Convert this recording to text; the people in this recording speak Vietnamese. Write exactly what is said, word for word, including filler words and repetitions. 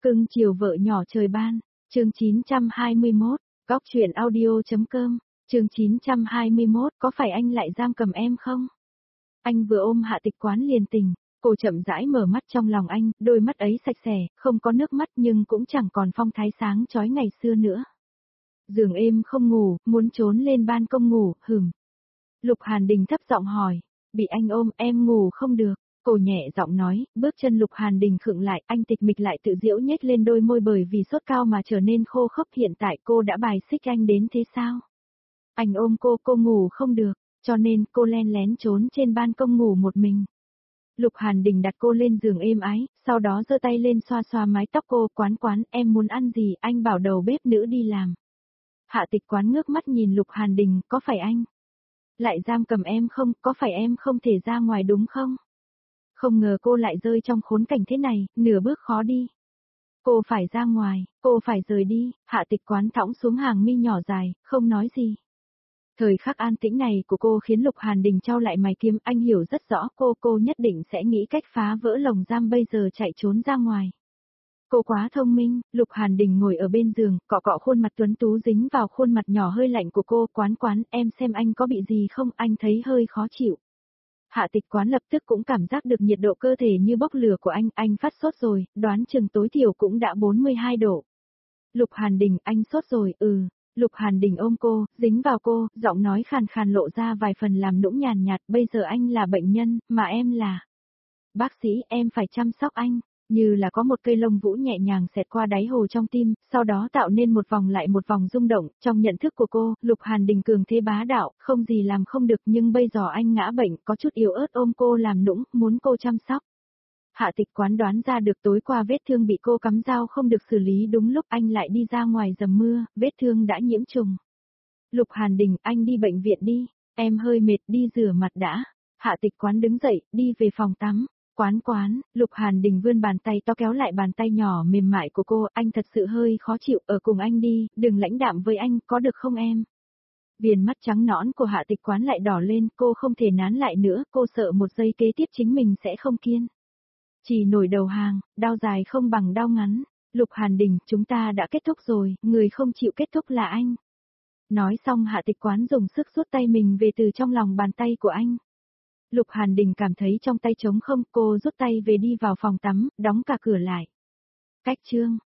Cưng chiều vợ nhỏ trời ban, chương chín trăm hai mươi mốt, góc chuyện audio.com, chương chín trăm hai mươi mốt, có phải anh lại giam cầm em không? Anh vừa ôm Hạ Tịch Quán liền tỉnh, cô chậm rãi mở mắt trong lòng anh, đôi mắt ấy sạch sẽ, không có nước mắt nhưng cũng chẳng còn phong thái sáng chói ngày xưa nữa. Giường êm không ngủ, muốn trốn lên ban công ngủ, hửm. Lục Hàn Đình thấp giọng hỏi, bị anh ôm em ngủ không được. Cô nhẹ giọng nói, bước chân Lục Hàn Đình khựng lại, anh tịch mịch lại tự giễu nhếch lên đôi môi bởi vì sốt cao mà trở nên khô khốc. Hiện tại cô đã bài xích anh đến thế sao? Anh ôm cô, cô ngủ không được, cho nên cô len lén trốn trên ban công ngủ một mình. Lục Hàn Đình đặt cô lên giường êm ái, sau đó giơ tay lên xoa xoa mái tóc cô. Quán Quán, em muốn ăn gì, anh bảo đầu bếp nữ đi làm. Hạ Tịch Quán ngước mắt nhìn Lục Hàn Đình, có phải anh lại giam cầm em không, có phải em không thể ra ngoài đúng không? Không ngờ cô lại rơi trong khốn cảnh thế này, nửa bước khó đi. Cô phải ra ngoài, cô phải rời đi. Hạ Tịch Quán thõng xuống hàng mi nhỏ dài, không nói gì. Thời khắc an tĩnh này của cô khiến Lục Hàn Đình trao lại mày kiếm, anh hiểu rất rõ cô, cô nhất định sẽ nghĩ cách phá vỡ lồng giam bây giờ chạy trốn ra ngoài. Cô quá thông minh. Lục Hàn Đình ngồi ở bên giường, cọ cọ khuôn mặt tuấn tú dính vào khuôn mặt nhỏ hơi lạnh của cô. Quán Quán, em xem anh có bị gì không, anh thấy hơi khó chịu. Hạ Tịch Quán lập tức cũng cảm giác được nhiệt độ cơ thể như bốc lửa của anh, anh phát sốt rồi, đoán chừng tối thiểu cũng đã bốn mươi hai độ. Lục Hàn Đình, anh sốt rồi, ừ. Lục Hàn Đình ôm cô, dính vào cô, giọng nói khàn khàn lộ ra vài phần làm nũng nhàn nhạt, bây giờ anh là bệnh nhân, mà em là bác sĩ, em phải chăm sóc anh. Như là có một cây lông vũ nhẹ nhàng xẹt qua đáy hồ trong tim, sau đó tạo nên một vòng lại một vòng rung động. Trong nhận thức của cô, Lục Hàn Đình cường thế bá đạo, không gì làm không được, nhưng bây giờ anh ngã bệnh, có chút yếu ớt ôm cô làm nũng, muốn cô chăm sóc. Hạ Tịch Quán đoán ra được tối qua vết thương bị cô cắm dao không được xử lý đúng lúc anh lại đi ra ngoài dầm mưa, vết thương đã nhiễm trùng. Lục Hàn Đình, anh đi bệnh viện đi, em hơi mệt, đi rửa mặt đã. Hạ Tịch Quán đứng dậy, đi về phòng tắm. Quán Quán, Lục Hàn Đình vươn bàn tay to kéo lại bàn tay nhỏ mềm mại của cô, anh thật sự hơi khó chịu, ở cùng anh đi, đừng lãnh đạm với anh, có được không em? Viền mắt trắng nõn của Hạ Tịch Quán lại đỏ lên, cô không thể nán lại nữa, cô sợ một giây kế tiếp chính mình sẽ không kiên. Chỉ nổi đầu hàng, đau dài không bằng đau ngắn. Lục Hàn Đình, chúng ta đã kết thúc rồi, người không chịu kết thúc là anh. Nói xong Hạ Tịch Quán dùng sức rút tay mình về từ trong lòng bàn tay của anh. Lục Hàn Đình cảm thấy trong tay trống không, cô rút tay về đi vào phòng tắm, đóng cả cửa lại. Cách chương